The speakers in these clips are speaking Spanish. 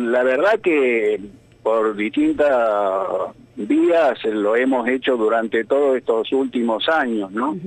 la verdad que por distintas vías lo hemos hecho durante todos estos últimos años, ¿no?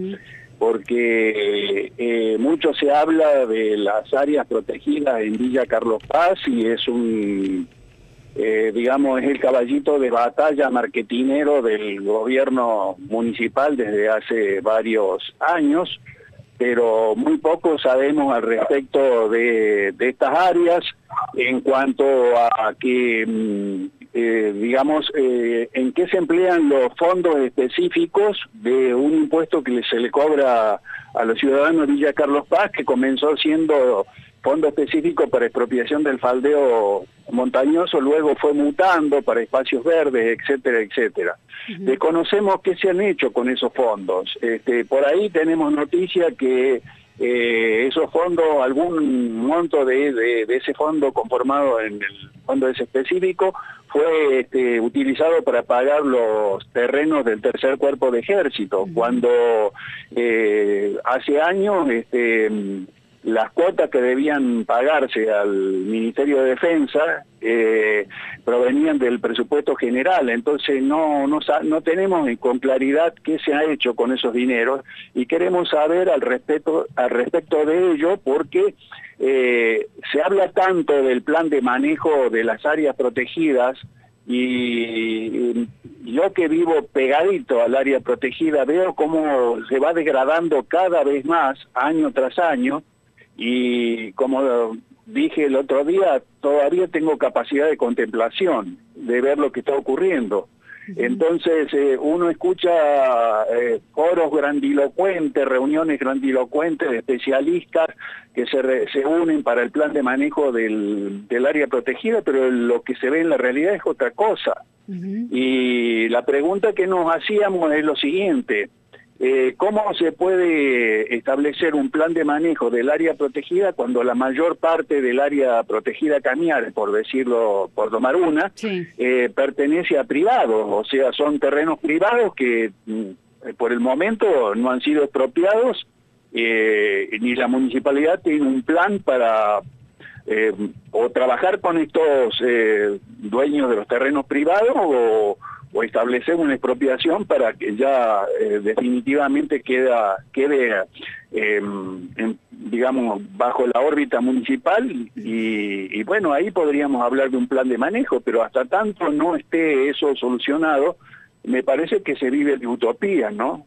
Porque mucho se habla de las áreas protegidas en Villa Carlos Paz y es digamos, es el caballito de batalla marketinero del gobierno municipal desde hace varios años, pero muy poco sabemos al respecto de estas áreas en cuanto a que, digamos, en qué se emplean los fondos específicos de un impuesto que se le cobra a los ciudadanos de Villa Carlos Paz, que comenzó siendo fondo específico para expropiación del faldeo montañoso, luego fue mutando para espacios verdes, etcétera, etcétera. Desconocemos qué se han hecho con esos fondos. Por ahí tenemos noticia que esos fondos, algún monto de ese fondo conformado en el fondo ese específico, fue utilizado para pagar los terrenos del tercer cuerpo de ejército, cuando hace años las cuotas que debían pagarse al Ministerio de Defensa provenían del presupuesto general, entonces no tenemos con claridad qué se ha hecho con esos dineros y queremos saber al respecto de ello, porque se habla tanto del plan de manejo de las áreas protegidas, y yo que vivo pegadito al área protegida veo cómo se va degradando cada vez más año tras año. Y como dije el otro día, todavía tengo capacidad de contemplación, de ver lo que está ocurriendo. Entonces uno escucha foros grandilocuentes, reuniones grandilocuentes de especialistas que se unen para el plan de manejo del área protegida, pero lo que se ve en la realidad es otra cosa. Y la pregunta que nos hacíamos es lo siguiente: ¿cómo se puede establecer un plan de manejo del área protegida cuando la mayor parte del área protegida Cañares, por decirlo, por tomar una, pertenece a privados? O sea, son terrenos privados que por el momento no han sido expropiados, ni la municipalidad tiene un plan para o trabajar con estos dueños de los terrenos privados o establecer una expropiación para que ya definitivamente quede digamos, bajo la órbita municipal y bueno, ahí podríamos hablar de un plan de manejo, pero hasta tanto no esté eso solucionado, me parece que se vive de utopía, ¿no?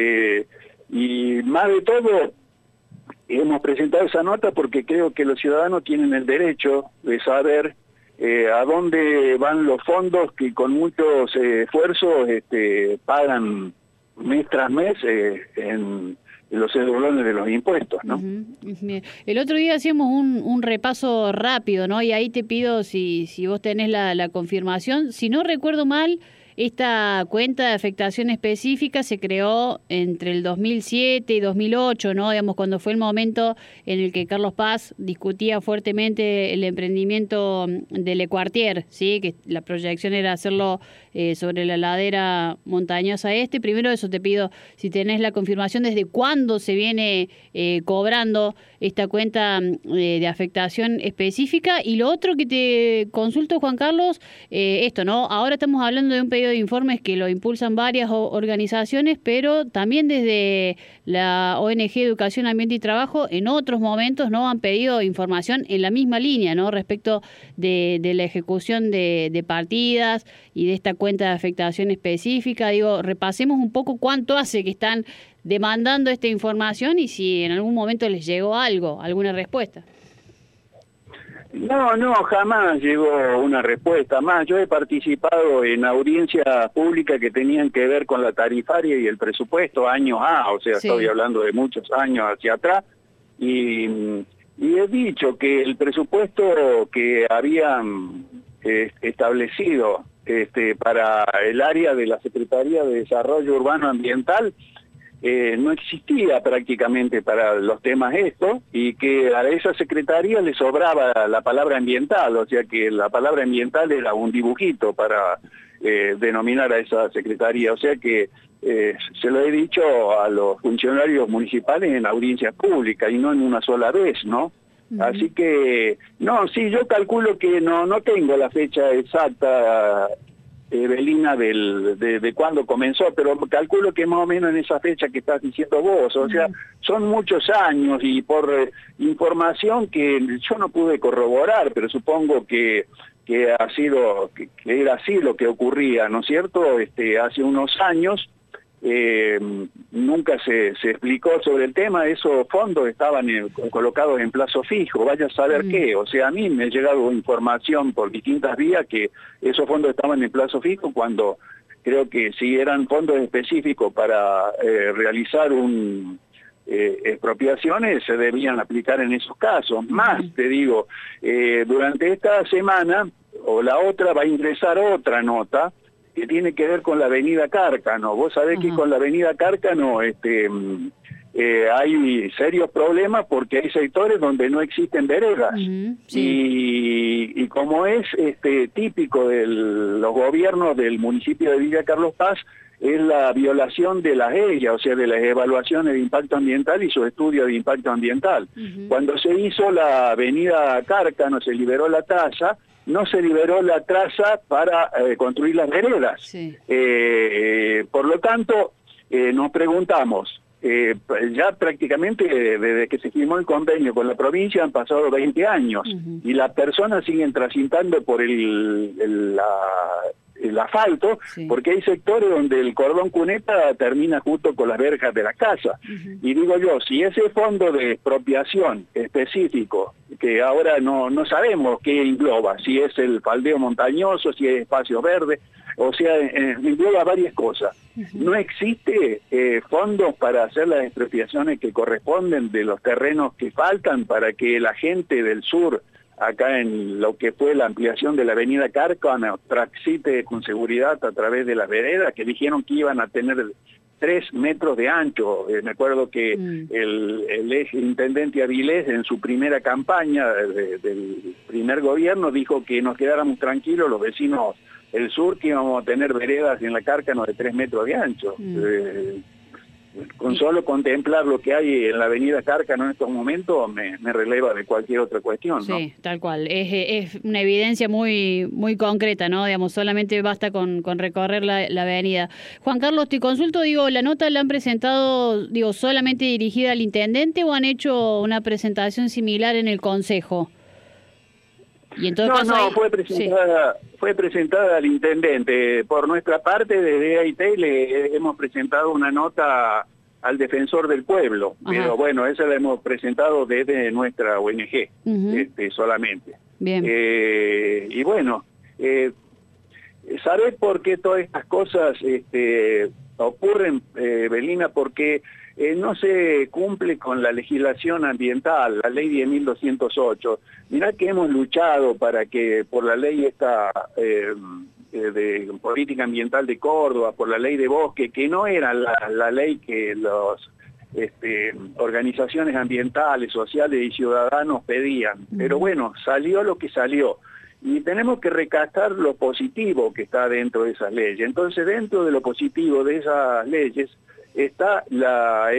Y más de todo, hemos presentado esa nota porque creo que los ciudadanos tienen el derecho de saber a dónde van los fondos que con muchos esfuerzos pagan mes tras mes en los cedrones de los impuestos, ¿no? El otro día hacíamos un repaso rápido, ¿no? Y ahí te pido si vos tenés la confirmación. Si no recuerdo mal, esta cuenta de afectación específica se creó entre el 2007 y 2008, ¿no? Digamos, cuando fue el momento en el que Carlos Paz discutía fuertemente el emprendimiento del Ecuartier, ¿sí? Que la proyección era hacerlo sobre la ladera montañosa este. Primero eso te pido, si tenés la confirmación desde cuándo se viene cobrando esta cuenta de afectación específica. Y lo otro que te consulto, Juan Carlos, esto, ¿no? Ahora estamos hablando de un pedido de informes que lo impulsan varias organizaciones, pero también desde la ONG Educación, Ambiente y Trabajo, en otros momentos no han pedido información en la misma línea, ¿no? Respecto de la ejecución de partidas y de esta cuenta de afectación específica. Digo, repasemos un poco cuánto hace que están demandando esta información y si en algún momento les llegó algo, alguna respuesta. No, jamás llegó una respuesta. Más, yo he participado en audiencias públicas que tenían que ver con la tarifaria y el presupuesto años o sea, sí. Estoy hablando de muchos años hacia atrás, y he dicho que el presupuesto que habían establecido para el área de la Secretaría de Desarrollo Urbano Ambiental no existía prácticamente para los temas estos, y que a esa secretaría le sobraba la palabra ambiental, o sea que la palabra ambiental era un dibujito para denominar a esa secretaría, o sea que se lo he dicho a los funcionarios municipales en audiencias públicas y no en una sola vez, ¿no? Así que, no, sí, yo calculo que no tengo la fecha exacta, Evelina, de cuándo comenzó, pero calculo que más o menos en esa fecha que estás diciendo vos, o sea, son muchos años y por información que yo no pude corroborar, pero supongo que ha sido, que era así lo que ocurría, ¿no es cierto? Hace unos años nunca se explicó sobre el tema, esos fondos estaban colocados en plazo fijo, vaya a saber qué, o sea, a mí me ha llegado información por distintas vías que esos fondos estaban en plazo fijo cuando creo que si eran fondos específicos para realizar expropiaciones se debían aplicar en esos casos. Más, te digo, durante esta semana o la otra va a ingresar otra nota que tiene que ver con la avenida Cárcano. Vos sabés que con la avenida Cárcano hay serios problemas porque hay sectores donde no existen veredas. Y como es típico de los gobiernos del municipio de Villa Carlos Paz, es la violación de las EIA, o sea, de las evaluaciones de impacto ambiental y sus estudios de impacto ambiental. Cuando se hizo la avenida Cárcano, se liberó la traza, no se liberó la traza para construir las veredas. Por lo tanto, nos preguntamos, ya prácticamente desde que se firmó el convenio con la provincia han pasado 20 años y las personas siguen transitando por el asfalto, porque hay sectores donde el cordón cuneta termina justo con las verjas de la casa. Y digo yo, si ese fondo de expropiación específico, que ahora no sabemos qué engloba, si es el faldeo montañoso, si es espacio verde, o sea, engloba varias cosas. No existe fondos para hacer las expropiaciones que corresponden de los terrenos que faltan para que la gente del sur, acá en lo que fue la ampliación de la avenida Cárcano, transite con seguridad a través de las veredas, que dijeron que iban a tener 3 metros de ancho. Me acuerdo que el ex intendente Avilés en su primera campaña del primer gobierno dijo que nos quedáramos tranquilos los vecinos del sur, que íbamos a tener veredas en la Cárcano de 3 metros de ancho. Con solo contemplar lo que hay en la avenida Cárcano en estos momentos me releva de cualquier otra cuestión, ¿no? Sí, tal cual. Es una evidencia muy concreta, ¿no? Digamos, solamente basta con recorrer la avenida. Juan Carlos, te consulto, digo, ¿la nota la han presentado, digo, solamente dirigida al intendente o han hecho una presentación similar en el consejo? Y en todo caso fue presentada al intendente. Por nuestra parte, desde AIT le hemos presentado una nota al defensor del pueblo, pero bueno, esa la hemos presentado desde nuestra ONG, solamente. Bien. Y bueno, ¿sabés por qué todas estas cosas ocurren, Belina? Porque no se cumple con la legislación ambiental, la ley 10.208. Mirá que hemos luchado para que por la ley esta de política ambiental de Córdoba, por la ley de bosque, que no era la ley que los organizaciones ambientales, sociales y ciudadanos pedían. Pero bueno, salió lo que salió. Y tenemos que rescatar lo positivo que está dentro de esas leyes. Entonces, dentro de lo positivo de esas leyes está la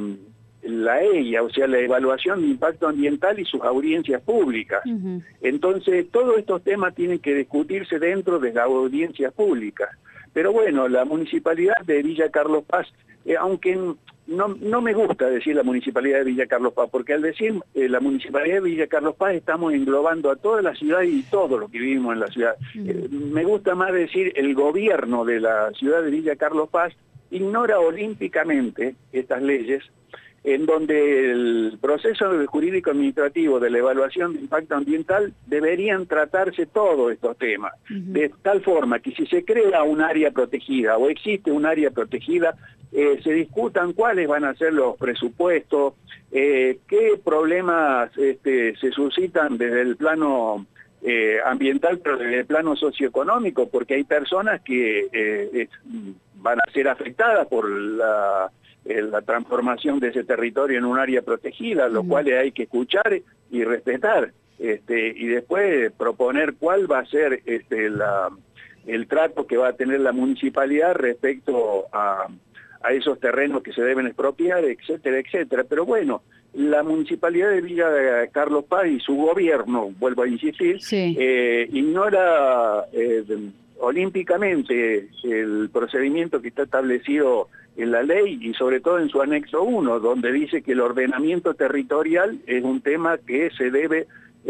EIA, o sea, la evaluación de impacto ambiental y sus audiencias públicas. Entonces, todos estos temas tienen que discutirse dentro de las audiencias públicas. Pero bueno, la municipalidad de Villa Carlos Paz, aunque no me gusta decir la municipalidad de Villa Carlos Paz, porque al decir la municipalidad de Villa Carlos Paz estamos englobando a toda la ciudad y todo lo que vivimos en la ciudad. Me gusta más decir el gobierno de la ciudad de Villa Carlos Paz ignora olímpicamente estas leyes, en donde el proceso jurídico administrativo de la evaluación de impacto ambiental deberían tratarse todos estos temas, de tal forma que si se crea un área protegida o existe un área protegida, se discutan cuáles van a ser los presupuestos, qué problemas se suscitan desde el plano ambiental, pero desde el plano socioeconómico, porque hay personas que van a ser afectadas por la transformación de ese territorio en un área protegida, lo cual hay que escuchar y respetar, y después proponer cuál va a ser el trato que va a tener la municipalidad respecto a a esos terrenos que se deben expropiar, etcétera, etcétera. Pero bueno, la Municipalidad de Villa Carlos Paz y su gobierno, vuelvo a insistir, sí, ignora olímpicamente el procedimiento que está establecido en la ley y sobre todo en su anexo 1, donde dice que el ordenamiento territorial es un tema que se debe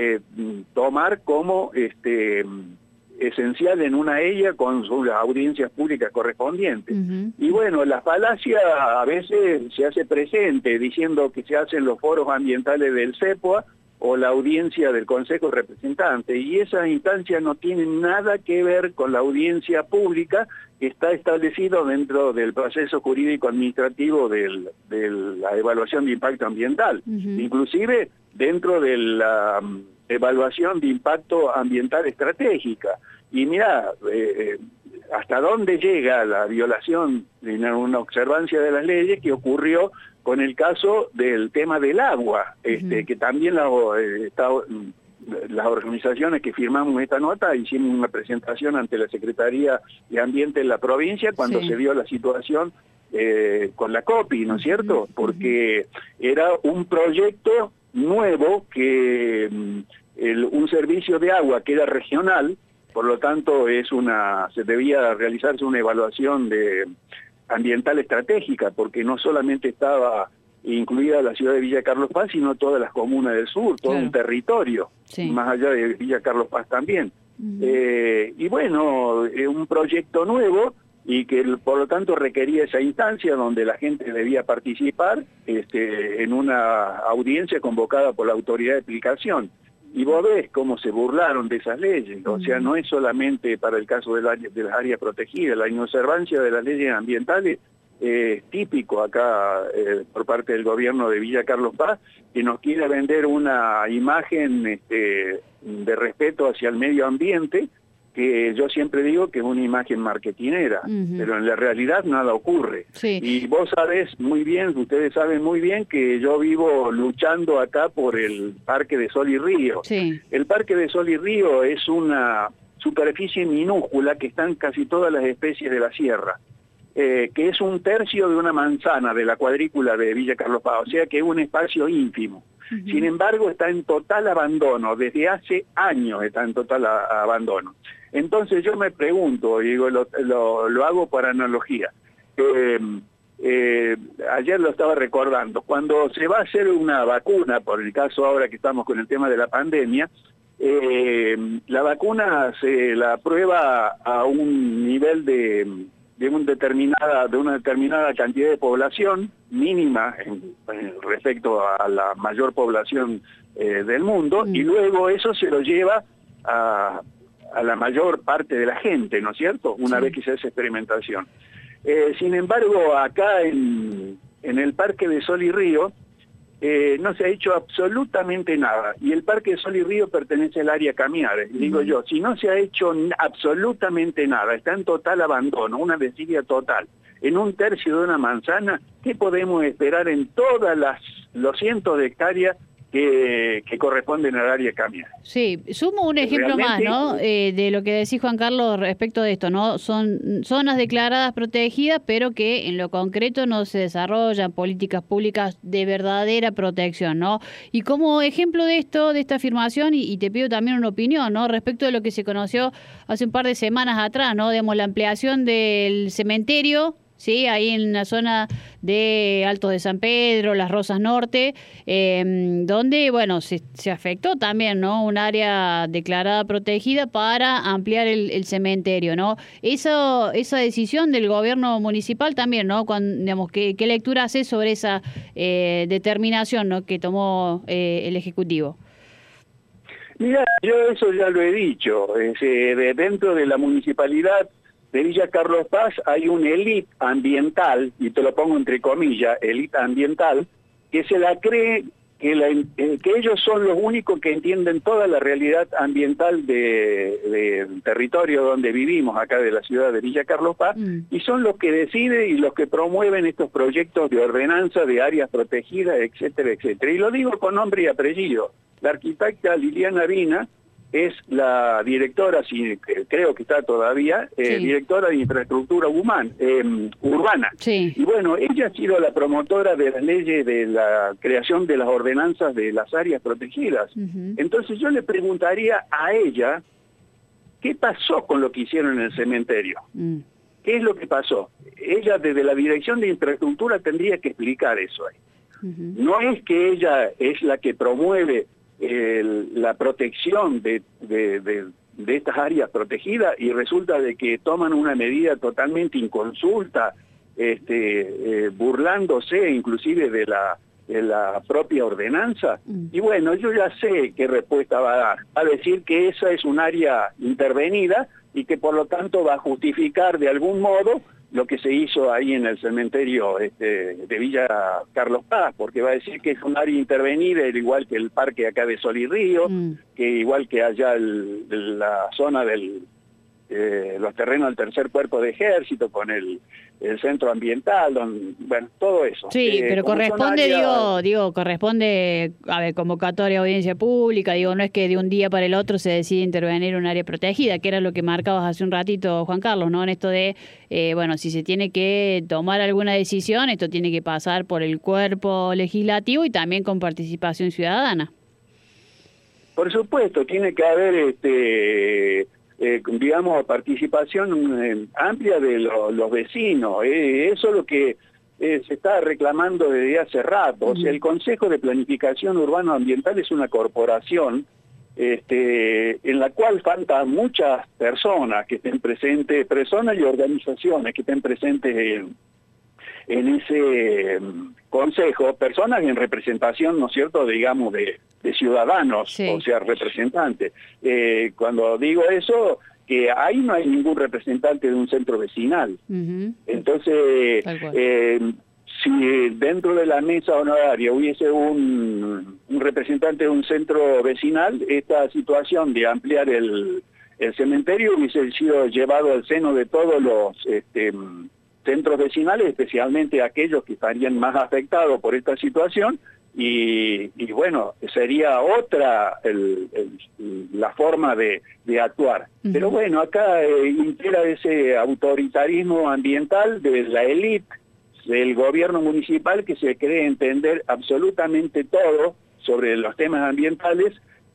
tomar como esencial en una ella con sus audiencias públicas correspondientes. Y bueno, la falacia a veces se hace presente diciendo que se hacen los foros ambientales del CEPOA o la audiencia del Consejo de Representantes, y esas instancias no tienen nada que ver con la audiencia pública que está establecido dentro del proceso jurídico administrativo de la evaluación de impacto ambiental, inclusive dentro de la evaluación de impacto ambiental estratégica. Y mira, hasta dónde llega la violación en una observancia de las leyes que ocurrió con el caso del tema del agua, que también las organizaciones que firmamos esta nota hicimos una presentación ante la Secretaría de Ambiente de la provincia cuando se dio la situación con la COPI, ¿no es cierto? Porque era un proyecto nuevo que un servicio de agua que era regional, por lo tanto se debía realizarse una evaluación ambiental estratégica, porque no solamente estaba incluida la ciudad de Villa Carlos Paz, sino todas las comunas del sur, todo un territorio, más allá de Villa Carlos Paz también. Y bueno, un proyecto nuevo y que por lo tanto requería esa instancia donde la gente debía participar en una audiencia convocada por la autoridad de aplicación. Y vos ves cómo se burlaron de esas leyes, o sea, no es solamente para el caso de las áreas protegidas, la inobservancia de las leyes ambientales es típico acá por parte del gobierno de Villa Carlos Paz, que nos quiere vender una imagen de respeto hacia el medio ambiente, que yo siempre digo que es una imagen marketinera, pero en la realidad nada ocurre. Y vos sabés muy bien, ustedes saben muy bien que yo vivo luchando acá por el Parque de Sol y Río. El Parque de Sol y Río es una superficie minúscula que están casi todas las especies de la sierra, que es 1/3 de una manzana de la cuadrícula de Villa Carlos Paz, o sea que es un espacio ínfimo. Sin embargo, está en total abandono, desde hace años está en total abandono. Entonces yo me pregunto, digo, lo hago por analogía, ayer lo estaba recordando, cuando se va a hacer una vacuna, por el caso ahora que estamos con el tema de la pandemia, la vacuna se la prueba a un nivel de una determinada cantidad de población mínima respecto a la mayor población del mundo, y luego eso se lo lleva a la mayor parte de la gente, ¿no es cierto?, una vez que se hace experimentación. Sin embargo, acá en el Parque de Sol y Río no se ha hecho absolutamente nada, y el Parque de Sol y Río pertenece al área Camiares. Digo yo, si no se ha hecho absolutamente nada, está en total abandono, una desidia total, en 1/3 de una manzana, ¿qué podemos esperar en todas los cientos de hectáreas que corresponden al área Camiares? Sí, sumo un ejemplo más, ¿no? De lo que decís, Juan Carlos, respecto de esto, ¿no? Son zonas declaradas protegidas, pero que en lo concreto no se desarrollan políticas públicas de verdadera protección, ¿no? Y como ejemplo de esto, de esta afirmación, y te pido también una opinión, ¿no? Respecto de lo que se conoció hace un par de semanas atrás, ¿no? Digamos, la ampliación del cementerio, sí, ahí en la zona de Altos de San Pedro, Las Rosas Norte, donde, bueno, se afectó también, ¿no? Un área declarada protegida para ampliar el cementerio, ¿no? Esa decisión del gobierno municipal también, ¿no? Digamos, ¿qué lectura hace sobre esa determinación, ¿no?, que tomó el Ejecutivo? Mira, yo eso ya lo he dicho, dentro de la municipalidad de Villa Carlos Paz hay una élite ambiental, y te lo pongo entre comillas, élite ambiental, que se la cree que ellos son los únicos que entienden toda la realidad ambiental del territorio donde vivimos, acá de la ciudad de Villa Carlos Paz, y son los que deciden y los que promueven estos proyectos de ordenanza de áreas protegidas, etcétera, etcétera. Y lo digo con nombre y apellido. La arquitecta Liliana Vina es la directora, creo que está todavía, directora de infraestructura urbana. Sí. Y bueno, ella ha sido la promotora de las leyes de la creación de las ordenanzas de las áreas protegidas. Entonces yo le preguntaría a ella, ¿qué pasó con lo que hicieron en el cementerio? ¿Qué es lo que pasó? Ella desde la Dirección de Infraestructura tendría que explicar eso ahí. No es que ella es la que promueve la protección de estas áreas protegidas y resulta de que toman una medida totalmente inconsulta, burlándose inclusive de la propia ordenanza. Y bueno, yo ya sé qué respuesta va a dar. Va a decir que esa es un área intervenida y que por lo tanto va a justificar de algún modo lo que se hizo ahí en el cementerio de Villa Carlos Paz, porque va a decir que es un área intervenida, al igual que el parque acá de Sol y Río, que igual que allá la zona los terrenos del tercer cuerpo de ejército con el centro ambiental, bueno, todo eso. Sí, pero corresponde, corresponde, a ver, convocatoria, audiencia pública, no es que de un día para el otro se decide intervenir un área protegida, que era lo que marcabas hace un ratito, Juan Carlos, ¿no? En esto de, bueno, si se tiene que tomar alguna decisión, esto tiene que pasar por el cuerpo legislativo y también con participación ciudadana. Por supuesto, tiene que haber, digamos, participación amplia de los vecinos. Eso es lo que se está reclamando desde hace rato. O sea, el Consejo de Planificación Urbano Ambiental es una corporación en la cual faltan muchas personas que estén presentes, personas y organizaciones que estén presentes en ese consejo, personas en representación, ¿no es cierto?, digamos, de ciudadanos, sí. O sea, representantes. Cuando digo eso, que ahí no hay ningún representante de un centro vecinal. Entonces, si dentro de la mesa honoraria hubiese un representante de un centro vecinal, esta situación de ampliar el cementerio hubiese sido llevado al seno de todos los centros vecinales, especialmente aquellos que estarían más afectados por esta situación, y bueno, sería otra la forma de actuar. Pero bueno, acá impera ese autoritarismo ambiental de la élite del gobierno municipal que se cree entender absolutamente todo sobre los temas ambientales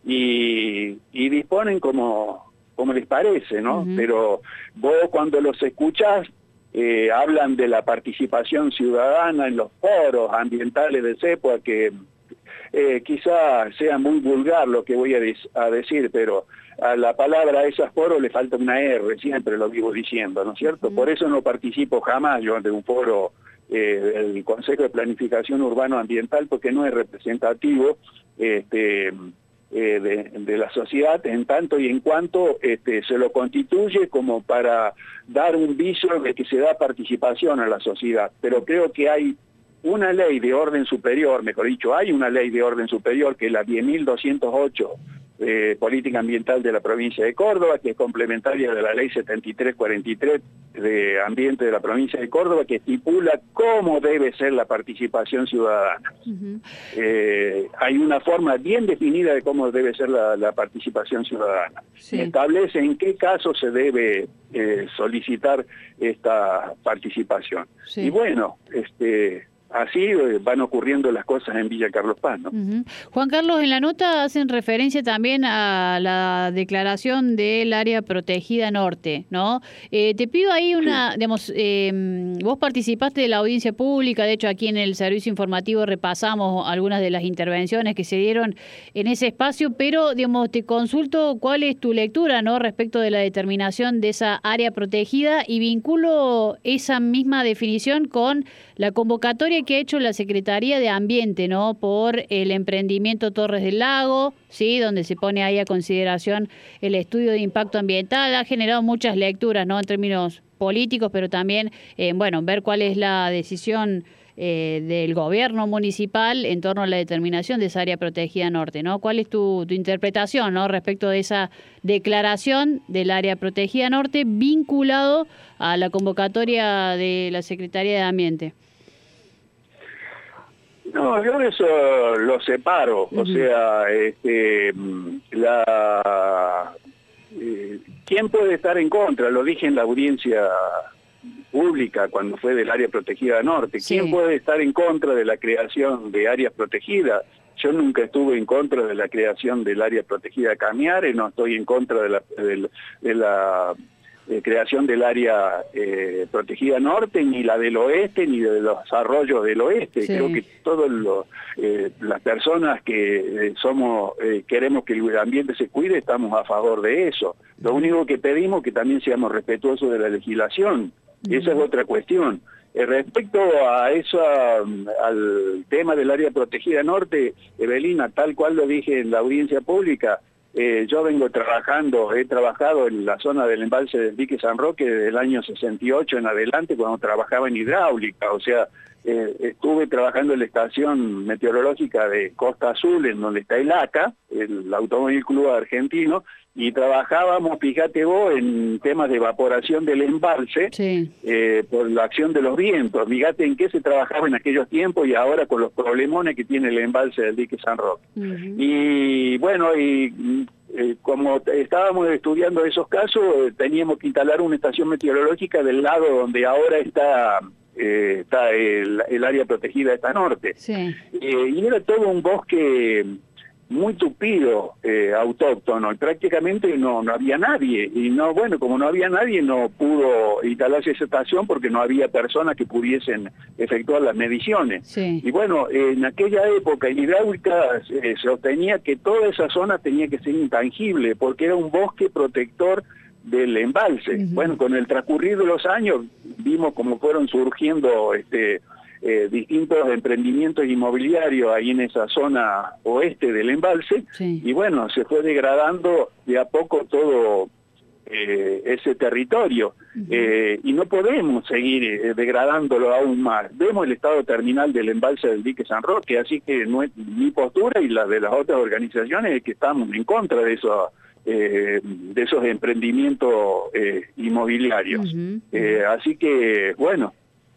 y disponen como les parece, ¿no? Pero vos cuando los escuchás, hablan de la participación ciudadana en los foros ambientales de CEPOA, que quizá sea muy vulgar lo que voy a decir, pero a la palabra a esos foros le falta una R, siempre lo vivo diciendo, ¿no es cierto? Por eso no participo jamás yo de un foro del Consejo de Planificación Urbano Ambiental, porque no es representativo de la sociedad en tanto y en cuanto se lo constituye como para dar un viso de que se da participación a la sociedad. Pero creo que hay una ley de orden superior, mejor dicho, hay una ley de orden superior que es la 10.208, política ambiental de la provincia de Córdoba, que es complementaria de la ley 7343 de ambiente de la provincia de Córdoba, que estipula cómo debe ser la participación ciudadana. Hay una forma bien definida de cómo debe ser la participación ciudadana. Sí. Establece en qué caso se debe solicitar esta participación. Sí. Y bueno, así van ocurriendo las cosas en Villa Carlos Paz, ¿no? Juan Carlos, en la nota hacen referencia también a la declaración del área protegida norte, ¿no? Te pido ahí una, digamos, vos participaste de la audiencia pública, de hecho aquí en el servicio informativo repasamos algunas de las intervenciones que se dieron en ese espacio, pero, digamos, te consulto cuál es tu lectura, ¿no?, respecto de la determinación de esa área protegida y vinculo esa misma definición con la convocatoria que ha hecho la Secretaría de Ambiente, ¿no?, por el emprendimiento Torres del Lago, sí, donde se pone ahí a consideración el estudio de impacto ambiental. Ha generado muchas lecturas, ¿no?, en términos políticos, pero también, bueno, ver cuál es la decisión del gobierno municipal en torno a la determinación de esa área protegida norte, ¿no? ¿Cuál es tu interpretación, ¿no?, respecto de esa declaración del área protegida norte vinculado a la convocatoria de la Secretaría de Ambiente? No, yo eso lo separo, o sea, ¿quién puede estar en contra? Lo dije en la audiencia pública cuando fue del área protegida norte. ¿Quién puede estar en contra de la creación de áreas protegidas? Yo nunca estuve en contra de la creación del área protegida Cañare, no estoy en contra de la creación del área protegida norte, ni la del oeste, ni de los arroyos del oeste. Creo que todas las personas que queremos que el ambiente se cuide, estamos a favor de eso. Lo único que pedimos es que también seamos respetuosos de la legislación. Esa es otra cuestión. Respecto a eso, al tema del área protegida norte, Evelina, tal cual lo dije en la audiencia pública, yo he trabajado en la zona del embalse del dique San Roque desde el año 68 en adelante, cuando trabajaba en hidráulica, o sea, estuve trabajando en la estación meteorológica de Costa Azul, en donde está el ACA, el Automóvil Club Argentino, y trabajábamos, fíjate vos, en temas de evaporación del embalse, por la acción de los vientos. Fíjate en qué se trabajaba en aquellos tiempos y ahora con los problemones que tiene el embalse del dique San Roque. Y bueno, como estábamos estudiando esos casos, teníamos que instalar una estación meteorológica del lado donde ahora está el área protegida esta norte. Y era todo un bosque muy tupido, autóctono, y prácticamente no había nadie, y como no había nadie, no pudo instalarse esa estación porque no había personas que pudiesen efectuar las mediciones. Y bueno, en aquella época en hidráulica se sostenía que toda esa zona tenía que ser intangible, porque era un bosque protector del embalse. Bueno, con el transcurrir de los años vimos cómo fueron surgiendo distintos emprendimientos inmobiliarios ahí en esa zona oeste del embalse, y bueno, se fue degradando de a poco todo ese territorio, y no podemos seguir degradándolo aún más. Vemos el estado terminal del embalse del dique San Roque, así que mi postura y la de las otras organizaciones es que estamos en contra de esos emprendimientos inmobiliarios. Así que, bueno,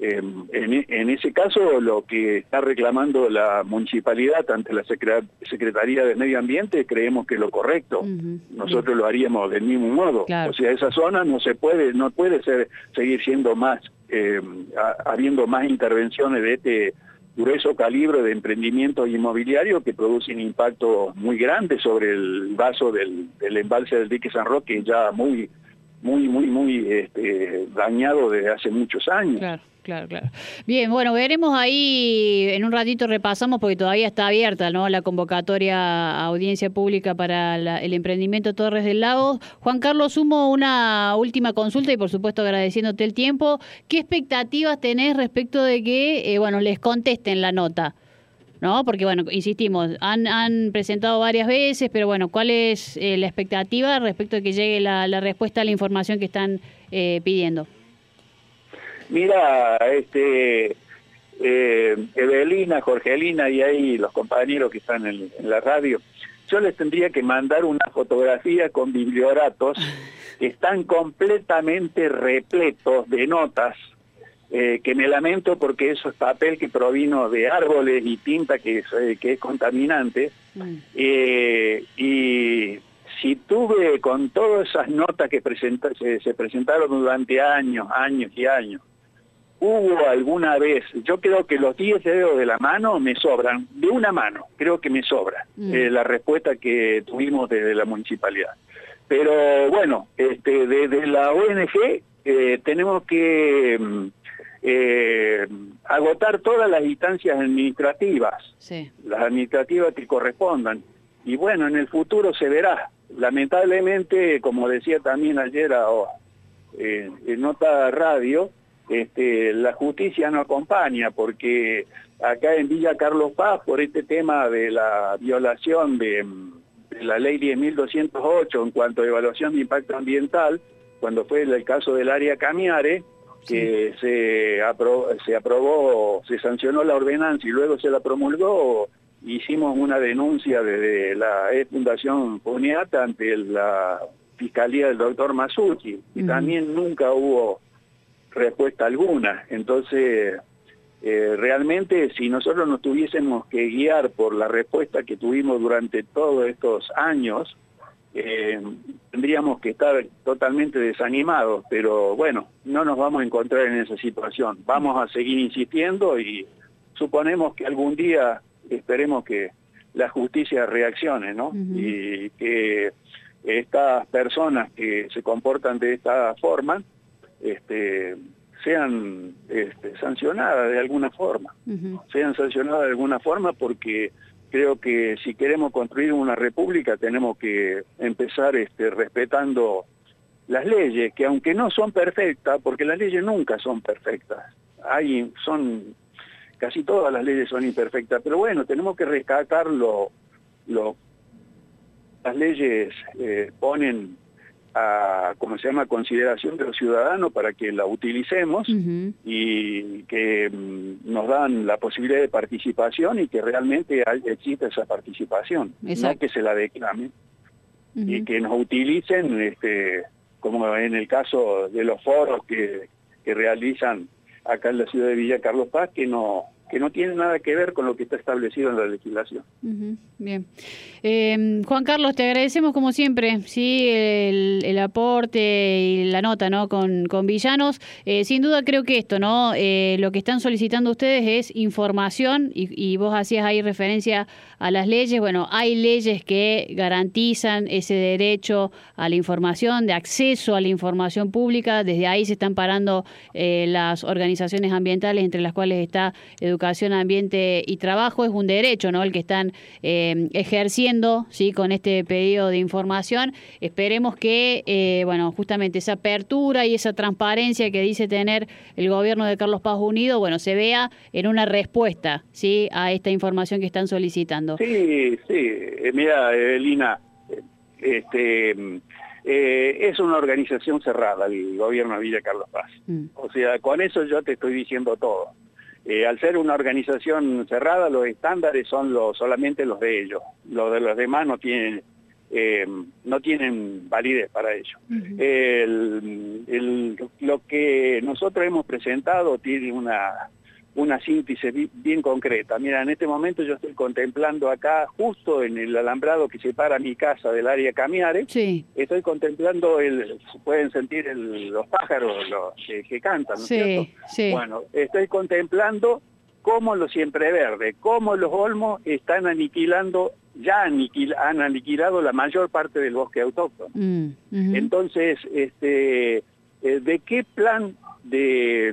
en ese caso lo que está reclamando la municipalidad ante la Secretaría de Medio Ambiente, creemos que es lo correcto. Nosotros lo haríamos del mismo modo. O sea, esa zona no puede seguir siendo más, habiendo más intervenciones de este grueso calibre de emprendimientos inmobiliarios que producen impactos muy grandes sobre el vaso del embalse del dique San Roque, ya muy dañado desde hace muchos años. Claro. Bien, bueno, veremos ahí, en un ratito repasamos, porque todavía está abierta, ¿no?, la convocatoria a audiencia pública para el emprendimiento Torres del Lago. Juan Carlos, sumo una última consulta y por supuesto agradeciéndote el tiempo. ¿Qué expectativas tenés respecto de que, les contesten la nota? ¿No? Porque, bueno, insistimos, han presentado varias veces, pero bueno, ¿cuál es la expectativa respecto de que llegue la respuesta a la información que están pidiendo? Mira, Evelina, Jorgelina y ahí los compañeros que están en la radio, yo les tendría que mandar una fotografía con biblioratos que están completamente repletos de notas, que me lamento porque eso es papel que provino de árboles y tinta que es contaminante, y si tuve con todas esas notas que se presentaron durante años y años, hubo alguna vez, yo creo que los 10 dedos de la mano me sobran, de una mano, creo que me sobra la respuesta que tuvimos desde la municipalidad. Pero bueno, desde la ONG tenemos que agotar todas las instancias administrativas, las administrativas que correspondan, y bueno, en el futuro se verá. Lamentablemente, como decía también ayer en otra radio, la justicia no acompaña, porque acá en Villa Carlos Paz, por este tema de la violación de la ley 10.208 en cuanto a evaluación de impacto ambiental, cuando fue el caso del área Cañare, que se aprobó, se sancionó la ordenanza y luego se la promulgó, hicimos una denuncia desde la Fundación Funiata ante la Fiscalía del doctor Masucci, y también nunca hubo respuesta alguna. Entonces, realmente si nosotros nos tuviésemos que guiar por la respuesta que tuvimos durante todos estos años, tendríamos que estar totalmente desanimados, pero bueno, no nos vamos a encontrar en esa situación. Vamos a seguir insistiendo y suponemos que algún día esperemos que la justicia reaccione, ¿no? Y que estas personas que se comportan de esta forma sean sancionadas de alguna forma, porque creo que si queremos construir una república tenemos que empezar respetando las leyes, que aunque no son perfectas, porque las leyes nunca son perfectas, casi todas las leyes son imperfectas, pero bueno, tenemos que rescatar las leyes ponen a, consideración de los ciudadanos para que la utilicemos y que nos dan la posibilidad de participación y que realmente exista esa participación, no que se la declamen y que nos utilicen, como en el caso de los foros que realizan acá en la ciudad de Villa Carlos Paz, que no tiene nada que ver con lo que está establecido en la legislación. Bien. Juan Carlos, te agradecemos como siempre, sí, el aporte y la nota, ¿no? con Villanos. Sin duda creo que esto, ¿no? Lo que están solicitando ustedes es información y vos hacías ahí referencia a las leyes. Bueno, hay leyes que garantizan ese derecho a la información, de acceso a la información pública. Desde ahí se están parando las organizaciones ambientales, entre las cuales está Educación, Ambiente y Trabajo. Es un derecho, ¿no? El que están ejerciendo, ¿sí? Con este pedido de información. Esperemos que, bueno, justamente esa apertura y esa transparencia que dice tener el gobierno de Carlos Paz Unido, bueno, se vea en una respuesta, ¿sí? A esta información que están solicitando. Sí, mira, Lina, es una organización cerrada el gobierno de Villa Carlos Paz. O sea, con eso yo te estoy diciendo todo. Al ser una organización cerrada, los estándares son solamente los de ellos. Los de los demás no tienen validez para ello. Lo que nosotros hemos presentado tiene una síntesis bien concreta. Mira, en este momento yo estoy contemplando acá, justo en el alambrado que separa mi casa del área Camiares, estoy contemplando, pueden sentir los pájaros que cantan, ¿no es cierto? Bueno, estoy contemplando cómo los siempreverdes, cómo los olmos están aniquilando, han aniquilado la mayor parte del bosque autóctono. Entonces, ¿de qué plan de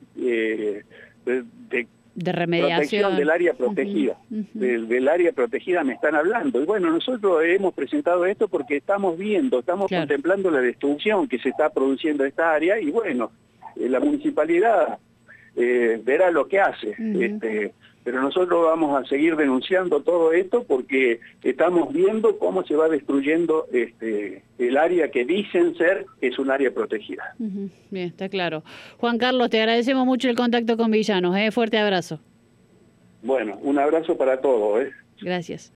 remediación protección del área protegida, del área protegida me están hablando? Y bueno, nosotros hemos presentado esto porque estamos contemplando la destrucción que se está produciendo en esta área, y bueno, la municipalidad verá lo que hace, pero nosotros vamos a seguir denunciando todo esto porque estamos viendo cómo se va destruyendo el área que dicen ser es un área protegida. Bien, está claro. Juan Carlos, te agradecemos mucho el contacto con Villanos, fuerte abrazo. Bueno, un abrazo para todos. Gracias.